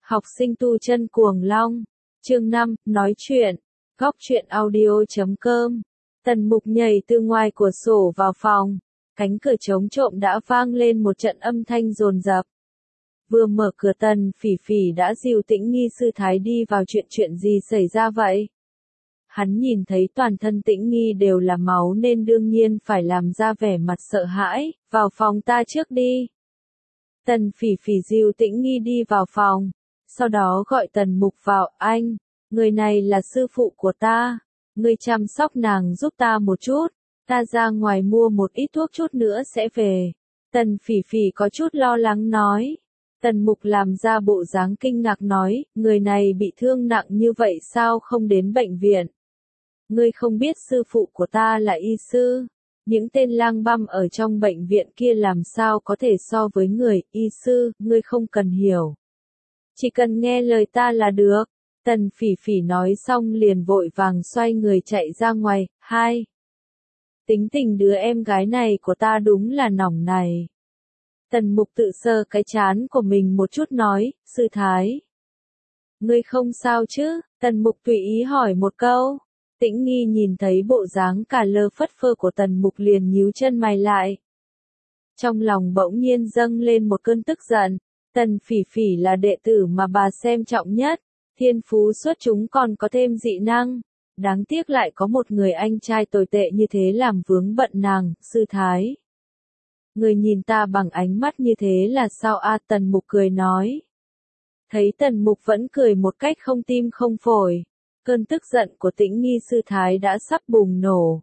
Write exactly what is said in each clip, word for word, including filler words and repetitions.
Học sinh tu chân cuồng long. Chương năm, nói chuyện. Góc truyện audio chấm com. Tần Mục nhảy từ ngoài cửa sổ vào phòng. Cánh cửa trống trộm đã vang lên một trận âm thanh dồn dập. Vừa mở cửa Tần Phỉ Phỉ đã dìu Tĩnh Nghi sư thái đi vào. Chuyện chuyện gì xảy ra vậy? Hắn nhìn thấy toàn thân Tĩnh Nghi đều là máu nên đương nhiên phải làm ra vẻ mặt sợ hãi. Vào phòng ta trước đi. Tần Phỉ Phỉ dìu Tĩnh Nghi đi vào phòng. Sau đó gọi Tần Mục vào. Anh, người này là sư phụ của ta. Ngươi chăm sóc nàng giúp ta một chút. Ta ra ngoài mua một ít thuốc chút nữa sẽ về. Tần Phỉ Phỉ có chút lo lắng nói. Tần Mục làm ra bộ dáng kinh ngạc nói, người này bị thương nặng như vậy sao không đến bệnh viện? Ngươi không biết sư phụ của ta là y sư. Những tên lang băm ở trong bệnh viện kia làm sao có thể so với người y sư, ngươi không cần hiểu. Chỉ cần nghe lời ta là được. Tần Phỉ Phỉ nói xong liền vội vàng xoay người chạy ra ngoài. Hai. Tính tình đứa em gái này của ta đúng là nỏng này. Tần Mục tự sờ cái trán của mình một chút nói, sư thái. Ngươi không sao chứ? Tần Mục tùy ý hỏi một câu. Tĩnh Nghi nhìn thấy bộ dáng cả lơ phất phơ của Tần Mục liền nhíu chân mày lại. Trong lòng bỗng nhiên dâng lên một cơn tức giận. Tần Phỉ Phỉ là đệ tử mà bà xem trọng nhất. Thiên phú xuất chúng còn có thêm dị năng. Đáng tiếc lại có một người anh trai tồi tệ như thế làm vướng bận nàng, sư thái. Người nhìn ta bằng ánh mắt như thế là sao a? Tần Mục cười nói. Thấy Tần Mục vẫn cười một cách không tim không phổi. Cơn tức giận của Tĩnh Nghi sư thái đã sắp bùng nổ.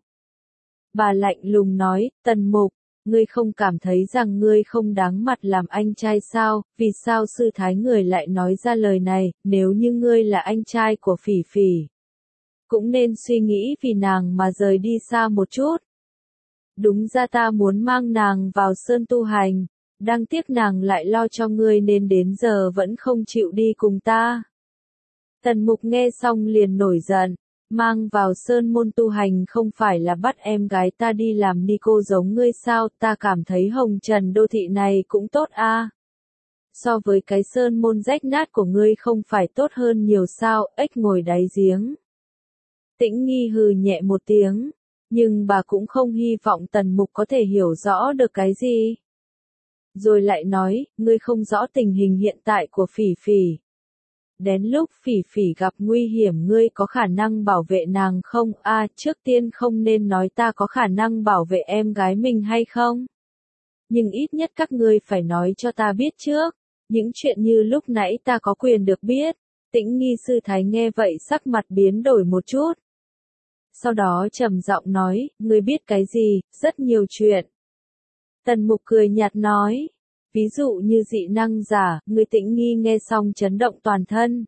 Bà lạnh lùng nói, Tần Mục, ngươi không cảm thấy rằng ngươi không đáng mặt làm anh trai sao? Vì sao sư thái người lại nói ra lời này? Nếu như ngươi là anh trai của Phỉ Phỉ, cũng nên suy nghĩ vì nàng mà rời đi xa một chút. Đúng ra ta muốn mang nàng vào sơn tu hành, đáng tiếc nàng lại lo cho ngươi nên đến giờ vẫn không chịu đi cùng ta. Tần Mục nghe xong liền nổi giận, mang vào sơn môn tu hành không phải là bắt em gái ta đi làm ni cô giống ngươi sao? Ta cảm thấy hồng trần đô thị này cũng tốt a. So với cái sơn môn rách nát của ngươi không phải tốt hơn nhiều sao? Ếch ngồi đáy giếng. Tĩnh Nghi hừ nhẹ một tiếng, nhưng bà cũng không hy vọng Tần Mục có thể hiểu rõ được cái gì. Rồi lại nói, ngươi không rõ tình hình hiện tại của Phỉ Phỉ. Đến lúc Phỉ Phỉ gặp nguy hiểm ngươi có khả năng bảo vệ nàng không? A, à, trước tiên không nên nói ta có khả năng bảo vệ em gái mình hay không. Nhưng ít nhất các ngươi phải nói cho ta biết trước. Những chuyện như lúc nãy ta có quyền được biết. Tĩnh Nghi sư thái nghe vậy sắc mặt biến đổi một chút. Sau đó trầm giọng nói, ngươi biết cái gì? Rất nhiều chuyện. Tần Mục cười nhạt nói. Ví dụ như dị năng giả, ngươi Tĩnh Nghi nghe xong chấn động toàn thân.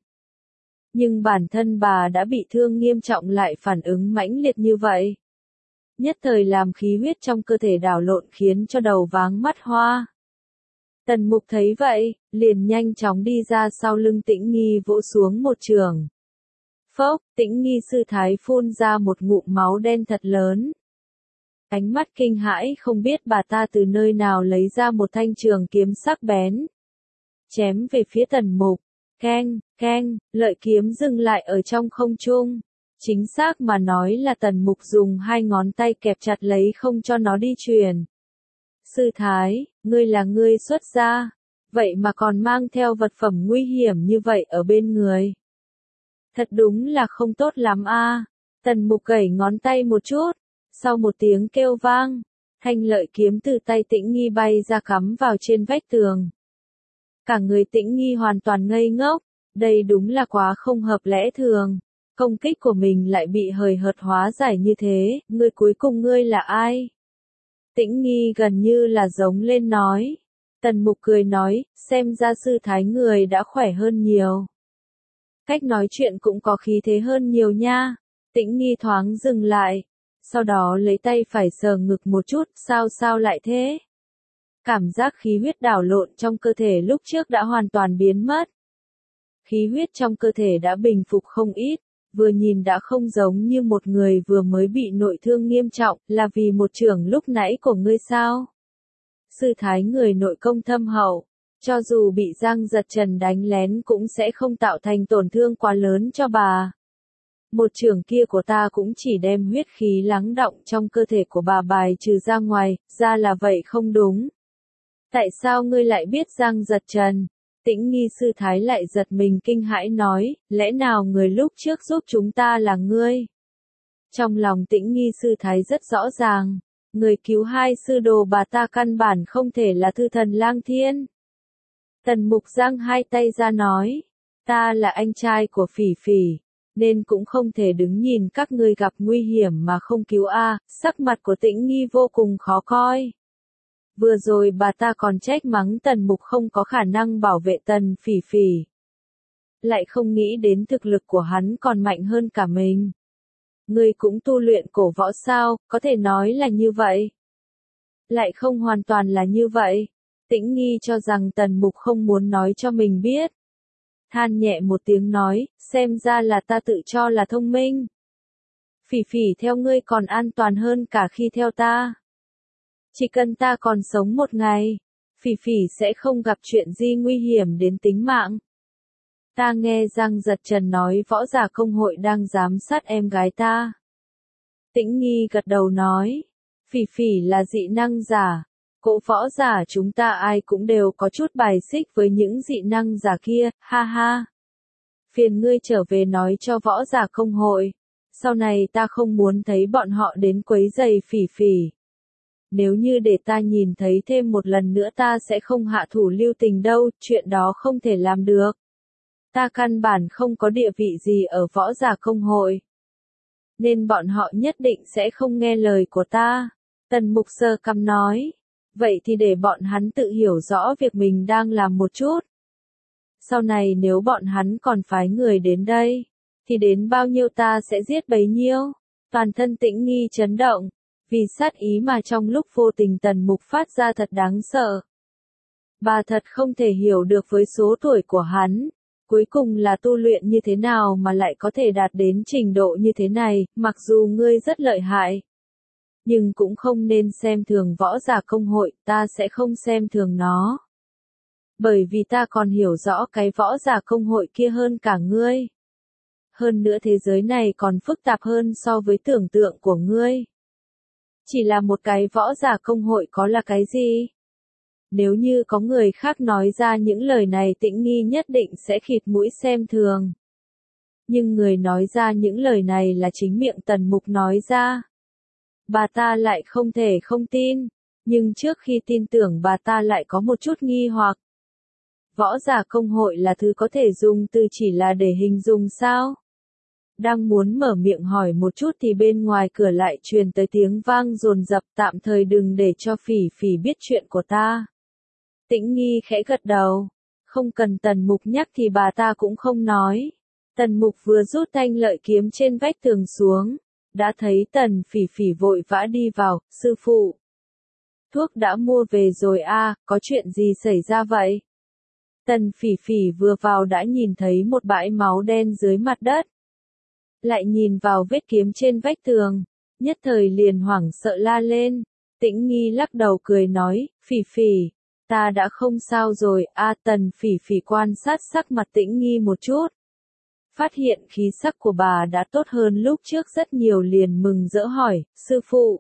Nhưng bản thân bà đã bị thương nghiêm trọng lại phản ứng mãnh liệt như vậy. Nhất thời làm khí huyết trong cơ thể đảo lộn khiến cho đầu váng mắt hoa. Tần Mục thấy vậy, liền nhanh chóng đi ra sau lưng Tĩnh Nghi vỗ xuống một trường. Phốc, Tĩnh Nghi sư thái phun ra một ngụm máu đen thật lớn. Ánh mắt kinh hãi không biết bà ta từ nơi nào lấy ra một thanh trường kiếm sắc bén. Chém về phía Tần Mục. Keng, keng, lợi kiếm dừng lại ở trong không trung. Chính xác mà nói là Tần Mục dùng hai ngón tay kẹp chặt lấy không cho nó đi truyền. Sư thái, ngươi là ngươi xuất gia, vậy mà còn mang theo vật phẩm nguy hiểm như vậy ở bên người. Thật đúng là không tốt lắm a. À. Tần Mục gẩy ngón tay một chút. Sau một tiếng kêu vang, thanh lợi kiếm từ tay Tĩnh Nghi bay ra cắm vào trên vách tường. Cả người Tĩnh Nghi hoàn toàn ngây ngốc, đây đúng là quá không hợp lẽ thường. Công kích của mình lại bị hời hợt hóa giải như thế, ngươi cuối cùng ngươi là ai? Tĩnh Nghi gần như là giống lên nói. Tần Mục cười nói, xem ra sư thái người đã khỏe hơn nhiều. Cách nói chuyện cũng có khí thế hơn nhiều nha. Tĩnh Nghi thoáng dừng lại. Sau đó lấy tay phải sờ ngực một chút, sao sao lại thế? Cảm giác khí huyết đảo lộn trong cơ thể lúc trước đã hoàn toàn biến mất. Khí huyết trong cơ thể đã bình phục không ít, vừa nhìn đã không giống như một người vừa mới bị nội thương nghiêm trọng, là vì một chưởng lúc nãy của ngươi sao? Sư thái người nội công thâm hậu, Cho dù bị Giang Giật Trần đánh lén cũng sẽ không tạo thành tổn thương quá lớn cho bà. Một chưởng kia của ta cũng chỉ đem huyết khí lắng đọng trong cơ thể của bà bài trừ ra ngoài, ra là vậy không đúng. Tại sao ngươi lại biết Giang Giật Trần? Tĩnh nghi sư thái lại giật mình kinh hãi nói, lẽ nào người lúc trước giúp chúng ta là ngươi? Trong lòng tĩnh nghi sư thái rất rõ ràng, người cứu hai sư đồ bà ta căn bản không thể là Thư Thần Lang Thiên. Tần Mục giang hai tay ra nói, ta là anh trai của Phỉ Phỉ, nên cũng không thể đứng nhìn các ngươi gặp nguy hiểm mà không cứu a. Sắc mặt của Tĩnh nghi vô cùng khó coi. Vừa rồi bà ta còn trách mắng Tần Mục không có khả năng bảo vệ Tần Phỉ Phỉ. Lại không nghĩ đến thực lực của hắn còn mạnh hơn cả mình. Ngươi cũng tu luyện cổ võ sao, có thể nói là như vậy. Lại không hoàn toàn là như vậy. Tĩnh nghi cho rằng Tần Mục không muốn nói cho mình biết. Than nhẹ một tiếng nói, xem ra là ta tự cho là thông minh. Phỉ Phỉ theo ngươi còn an toàn hơn cả khi theo ta. Chỉ cần ta còn sống một ngày, Phỉ Phỉ sẽ không gặp chuyện gì nguy hiểm đến tính mạng. Ta nghe Giang Giật Trần nói võ giả công hội đang giám sát em gái ta. Tĩnh nghi gật đầu nói, Phỉ Phỉ là dị năng giả. Cỗ võ giả chúng ta ai cũng đều có chút bài xích với những dị năng giả kia, ha ha. Phiền ngươi trở về nói cho võ giả công hội. Sau này ta không muốn thấy bọn họ đến quấy rầy Phỉ Phỉ. Nếu như để ta nhìn thấy thêm một lần nữa ta sẽ không hạ thủ lưu tình đâu, chuyện đó không thể làm được. Ta căn bản không có địa vị gì ở võ giả công hội. Nên bọn họ nhất định sẽ không nghe lời của ta. Tần Mục sơ cằm nói. Vậy thì để bọn hắn tự hiểu rõ việc mình đang làm một chút. Sau này nếu bọn hắn còn phái người đến đây, thì đến bao nhiêu ta sẽ giết bấy nhiêu. Toàn thân Tĩnh nghi chấn động, vì sát ý mà trong lúc vô tình Tần Mục phát ra thật đáng sợ. Bà thật không thể hiểu được với số tuổi của hắn, cuối cùng là tu luyện như thế nào mà lại có thể đạt đến trình độ như thế này, mặc dù ngươi rất lợi hại. Nhưng cũng không nên xem thường võ giả công hội, ta sẽ không xem thường nó. Bởi vì ta còn hiểu rõ cái võ giả công hội kia hơn cả ngươi. Hơn nữa thế giới này còn phức tạp hơn so với tưởng tượng của ngươi. Chỉ là một cái võ giả công hội có là cái gì? Nếu như có người khác nói ra những lời này Tĩnh nghi nhất định sẽ khịt mũi xem thường. Nhưng người nói ra những lời này là chính miệng Tần Mục nói ra. Bà ta lại không thể không tin, nhưng trước khi tin tưởng bà ta lại có một chút nghi hoặc. Võ giả công hội là thứ có thể dùng từ chỉ là để hình dung sao? Đang muốn mở miệng hỏi một chút thì bên ngoài cửa lại truyền tới tiếng vang dồn dập, tạm thời đừng để cho Phỉ Phỉ biết chuyện của ta. Tĩnh nghi khẽ gật đầu, không cần Tần Mục nhắc thì bà ta cũng không nói. Tần Mục vừa rút thanh lợi kiếm trên vách tường xuống. Đã thấy Tần Phỉ Phỉ vội vã đi vào, sư phụ. Thuốc đã mua về rồi a, à, có chuyện gì xảy ra vậy? Tần Phỉ Phỉ vừa vào đã nhìn thấy một bãi máu đen dưới mặt đất. Lại nhìn vào vết kiếm trên vách tường, nhất thời liền hoảng sợ la lên. Tĩnh nghi lắc đầu cười nói, Phỉ Phỉ, ta đã không sao rồi, a à, Tần Phỉ Phỉ quan sát sắc mặt Tĩnh nghi một chút. Phát hiện khí sắc của bà đã tốt hơn lúc trước rất nhiều liền mừng rỡ hỏi, sư phụ.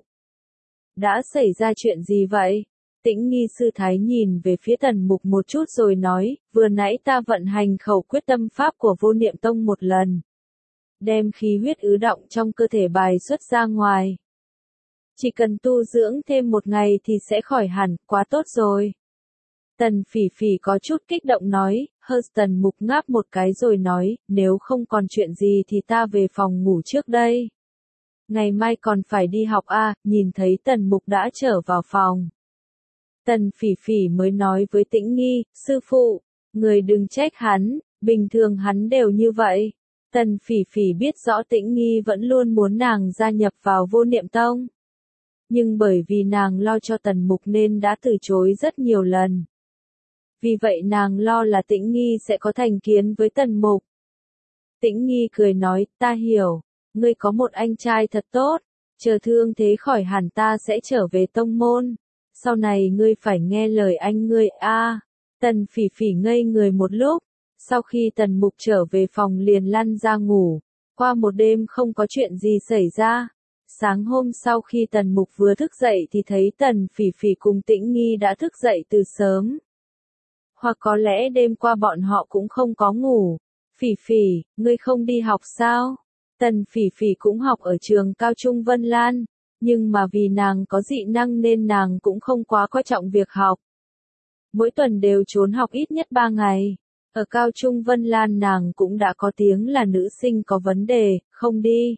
Đã xảy ra chuyện gì vậy? Tĩnh nghi sư thái nhìn về phía Tần Mục một chút rồi nói, vừa nãy ta vận hành khẩu quyết tâm pháp của vô niệm tông một lần. Đem khí huyết ứ động trong cơ thể bài xuất ra ngoài. Chỉ cần tu dưỡng thêm một ngày thì sẽ khỏi hẳn, quá tốt rồi. Tần Phỉ Phỉ có chút kích động nói, hơi Tần Mục ngáp một cái rồi nói, nếu không còn chuyện gì thì ta về phòng ngủ trước đây. Ngày mai còn phải đi học a. À, nhìn thấy Tần Mục đã trở vào phòng. Tần Phỉ Phỉ mới nói với Tĩnh nghi, sư phụ, người đừng trách hắn, bình thường hắn đều như vậy. Tần Phỉ Phỉ biết rõ Tĩnh nghi vẫn luôn muốn nàng gia nhập vào vô niệm tông. Nhưng bởi vì nàng lo cho Tần Mục nên đã từ chối rất nhiều lần. Vì vậy nàng lo là Tĩnh nghi sẽ có thành kiến với Tần Mục. Tĩnh nghi cười nói, ta hiểu, ngươi có một anh trai thật tốt, chờ thương thế khỏi hẳn ta sẽ trở về tông môn. Sau này ngươi phải nghe lời anh ngươi a. À, Tần Phỉ Phỉ ngây người một lúc, sau khi Tần Mục trở về phòng liền lăn ra ngủ, qua một đêm không có chuyện gì xảy ra. Sáng hôm sau khi Tần Mục vừa thức dậy thì thấy Tần Phỉ Phỉ cùng Tĩnh Nghi đã thức dậy từ sớm. Hoặc có lẽ đêm qua bọn họ cũng không có ngủ. Phỉ Phỉ, ngươi không đi học sao? Tần Phỉ Phỉ cũng học ở trường Cao Trung Vân Lan, nhưng mà vì nàng có dị năng nên nàng cũng không quá coi trọng việc học. Mỗi tuần đều trốn học ít nhất ba ngày. Ở Cao Trung Vân Lan nàng cũng đã có tiếng là nữ sinh có vấn đề, không đi.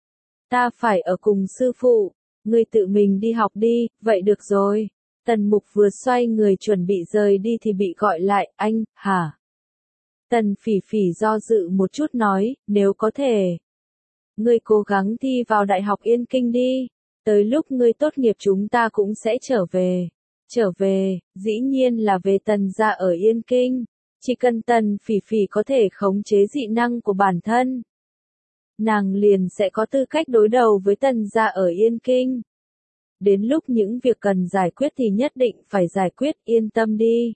Ta phải ở cùng sư phụ, ngươi tự mình đi học đi, vậy được rồi. Tần Mục vừa xoay người chuẩn bị rời đi thì bị gọi lại, anh, hả? Tần Phỉ Phỉ do dự một chút nói, nếu có thể. Ngươi cố gắng thi vào Đại học Yên Kinh đi, tới lúc ngươi tốt nghiệp chúng ta cũng sẽ trở về. Trở về, dĩ nhiên là về Tần gia ở Yên Kinh, chỉ cần Tần Phỉ Phỉ có thể khống chế dị năng của bản thân. Nàng liền sẽ có tư cách đối đầu với Tần gia ở Yên Kinh. Đến lúc những việc cần giải quyết thì nhất định phải giải quyết, yên tâm đi.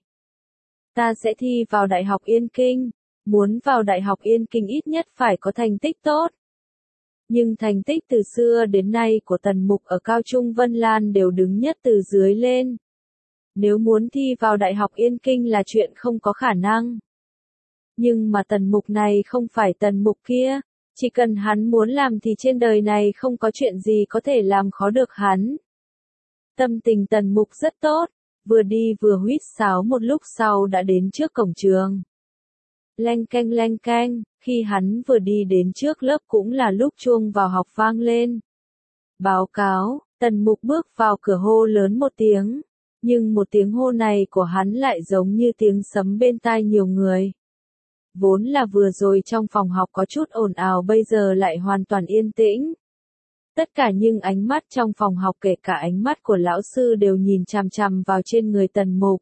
Ta sẽ thi vào Đại học Yên Kinh, muốn vào Đại học Yên Kinh ít nhất phải có thành tích tốt. Nhưng thành tích từ xưa đến nay của Tần Mục ở Cao Trung Vân Lan đều đứng nhất từ dưới lên. Nếu muốn thi vào Đại học Yên Kinh là chuyện không có khả năng. Nhưng mà Tần Mục này không phải Tần Mục kia, chỉ cần hắn muốn làm thì trên đời này không có chuyện gì có thể làm khó được hắn. Tâm tình Tần Mục rất tốt, vừa đi vừa huýt sáo một lúc sau đã đến trước cổng trường. Leng keng leng keng, khi hắn vừa đi đến trước lớp cũng là lúc chuông vào học vang lên. Báo cáo, Tần Mục bước vào cửa hô lớn một tiếng, nhưng một tiếng hô này của hắn lại giống như tiếng sấm bên tai nhiều người. Vốn là vừa rồi trong phòng học có chút ồn ào bây giờ lại hoàn toàn yên tĩnh. Tất cả những ánh mắt trong phòng học kể cả ánh mắt của lão sư đều nhìn chằm chằm vào trên người Tần Mục.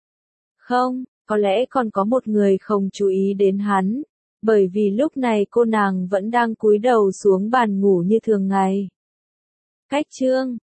Không, có lẽ còn có một người không chú ý đến hắn, bởi vì lúc này cô nàng vẫn đang cúi đầu xuống bàn ngủ như thường ngày. Cách chương